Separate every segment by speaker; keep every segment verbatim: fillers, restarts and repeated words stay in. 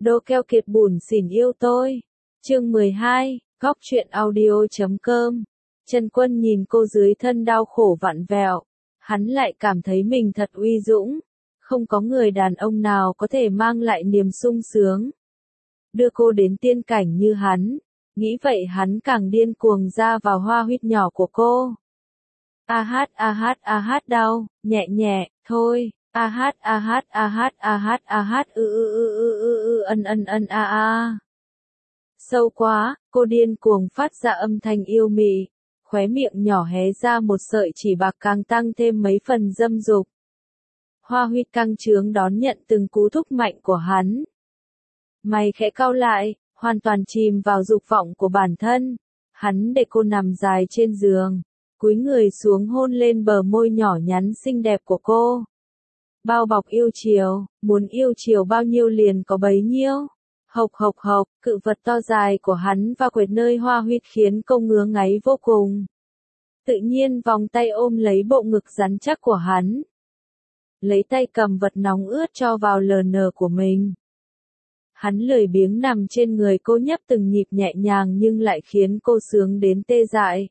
Speaker 1: Đô keo kiệt bủn xỉn yêu tôi. Chương mười hai, góc truyện audio chấm com. Trần Quân nhìn cô dưới thân đau khổ vặn vẹo, hắn lại cảm thấy mình thật uy dũng, không có người đàn ông nào có thể mang lại niềm sung sướng, đưa cô đến tiên cảnh như hắn. Nghĩ vậy hắn càng điên cuồng ra vào hoa huyết nhỏ của cô. A hát a hát a hát đau, nhẹ nhẹ, thôi. A hát a hát a hát a hát a hát ư ư ư ư ư ư ân ân ân a a. Sâu quá, cô điên cuồng phát ra âm thanh yêu mị, khóe miệng nhỏ hé ra một sợi chỉ bạc càng tăng thêm mấy phần dâm dục. Hoa huyết căng trướng đón nhận từng cú thúc mạnh của hắn. Mày khẽ cau lại, hoàn toàn chìm vào dục vọng của bản thân. Hắn để cô nằm dài trên giường, cúi người xuống hôn lên bờ môi nhỏ nhắn xinh đẹp của cô. Bao bọc yêu chiều, muốn yêu chiều bao nhiêu liền có bấy nhiêu. Hộc hộc hộc, cự vật to dài của hắn và quệt nơi hoa huyết khiến cô ngứa ngáy vô cùng. Tự nhiên vòng tay ôm lấy bộ ngực rắn chắc của hắn. Lấy tay cầm vật nóng ướt cho vào lờ nờ của mình. Hắn lười biếng nằm trên người cô nhấp từng nhịp nhẹ nhàng nhưng lại khiến cô sướng đến tê dại.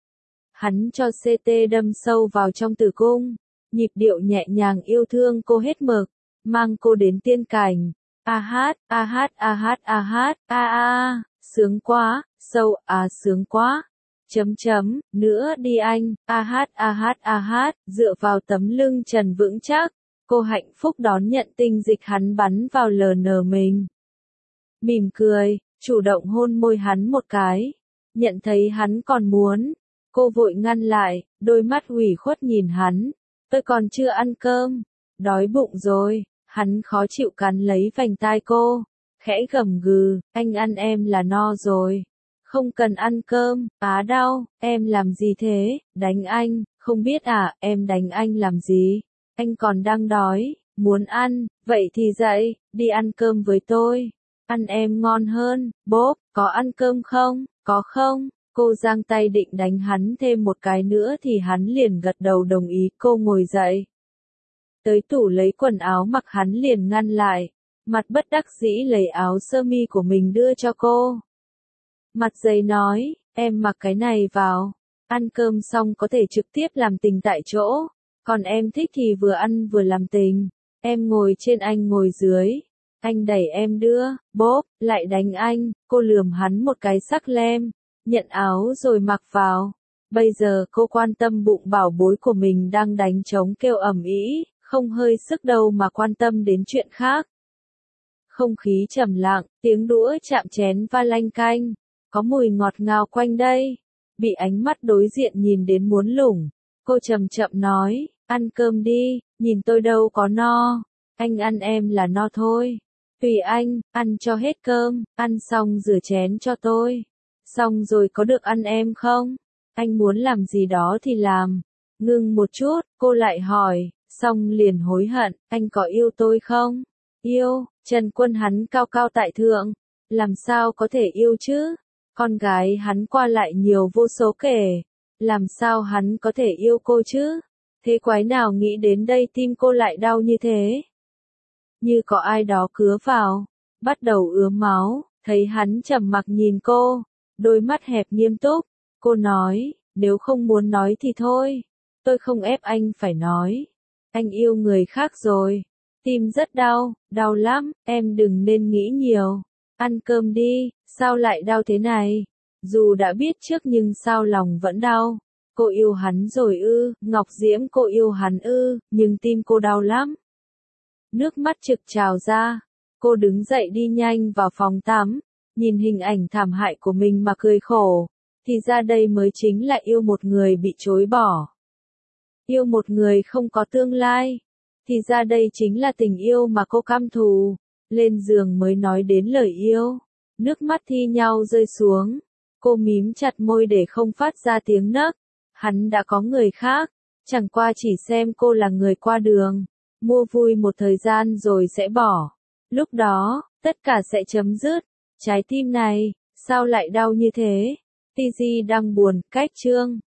Speaker 1: Hắn cho xê tê đâm sâu vào trong tử cung, nhịp điệu nhẹ nhàng yêu thương cô hết mực, mang cô đến tiên cảnh. A hát, a hát a hát a hát, a a, sướng quá, sâu à sướng quá. Chấm chấm, nữa đi anh, a hát a hát a hát, dựa vào tấm lưng trần vững chắc, cô hạnh phúc đón nhận tinh dịch hắn bắn vào lờ nờ mình. Mỉm cười, chủ động hôn môi hắn một cái, nhận thấy hắn còn muốn, cô vội ngăn lại, đôi mắt ủy khuất nhìn hắn, tôi còn chưa ăn cơm, đói bụng rồi. Hắn khó chịu cắn lấy vành tai cô, khẽ gầm gừ, anh ăn em là no rồi, không cần ăn cơm. Á đau, em làm gì thế, đánh anh, không biết à, em đánh anh làm gì, anh còn đang đói, muốn ăn, vậy thì dậy, đi ăn cơm với tôi, ăn em ngon hơn. Bốp, có ăn cơm không, có không? Cô giang tay định đánh hắn thêm một cái nữa thì hắn liền gật đầu đồng ý. Cô ngồi dậy, tới tủ lấy quần áo mặc, hắn liền ngăn lại, mặt bất đắc dĩ lấy áo sơ mi của mình đưa cho cô. Mặt dày nói, em mặc cái này vào, ăn cơm xong có thể trực tiếp làm tình tại chỗ, còn em thích thì vừa ăn vừa làm tình, em ngồi trên anh ngồi dưới, anh đẩy em đưa. Bốp, lại đánh anh. Cô lườm hắn một cái sắc lem, nhận áo rồi mặc vào. Bây giờ cô quan tâm bụng bảo bối của mình đang đánh trống kêu ầm ĩ, không hơi sức đâu mà quan tâm đến chuyện khác. Không khí trầm lặng, tiếng đũa chạm chén va lanh canh, có mùi ngọt ngào quanh đây. Bị ánh mắt đối diện nhìn đến muốn lủng, cô chậm chậm nói, ăn cơm đi, nhìn tôi đâu có no, anh ăn em là no thôi. Tùy anh, ăn cho hết cơm, ăn xong rửa chén cho tôi. Xong rồi có được ăn em không? Anh muốn làm gì đó thì làm. Ngưng một chút, cô lại hỏi, xong liền hối hận, anh có yêu tôi không? Yêu, Trần Quân hắn cao cao tại thượng, làm sao có thể yêu chứ? Con gái hắn qua lại nhiều vô số kể, làm sao hắn có thể yêu cô chứ? Thế quái nào nghĩ đến đây tim cô lại đau như thế? Như có ai đó cứa vào, bắt đầu ứa máu, thấy hắn trầm mặc nhìn cô, đôi mắt hẹp nghiêm túc, cô nói, nếu không muốn nói thì thôi, tôi không ép anh phải nói. Anh yêu người khác rồi. Tim rất đau, đau lắm, em đừng nên nghĩ nhiều. Ăn cơm đi, sao lại đau thế này? Dù đã biết trước nhưng sao lòng vẫn đau. Cô yêu hắn rồi ư, Ngọc Diễm cô yêu hắn ư, nhưng tim cô đau lắm. Nước mắt trực trào ra, cô đứng dậy đi nhanh vào phòng tắm, nhìn hình ảnh thảm hại của mình mà cười khổ. Thì ra đây mới chính là yêu một người bị chối bỏ. Yêu một người không có tương lai. Thì ra đây chính là tình yêu mà cô căm thù. Lên giường mới nói đến lời yêu. Nước mắt thi nhau rơi xuống. Cô mím chặt môi để không phát ra tiếng nấc. Hắn đã có người khác. Chẳng qua chỉ xem cô là người qua đường. Mua vui một thời gian rồi sẽ bỏ. Lúc đó, tất cả sẽ chấm dứt. Trái tim này, sao lại đau như thế? Tigi đang buồn, cách chương.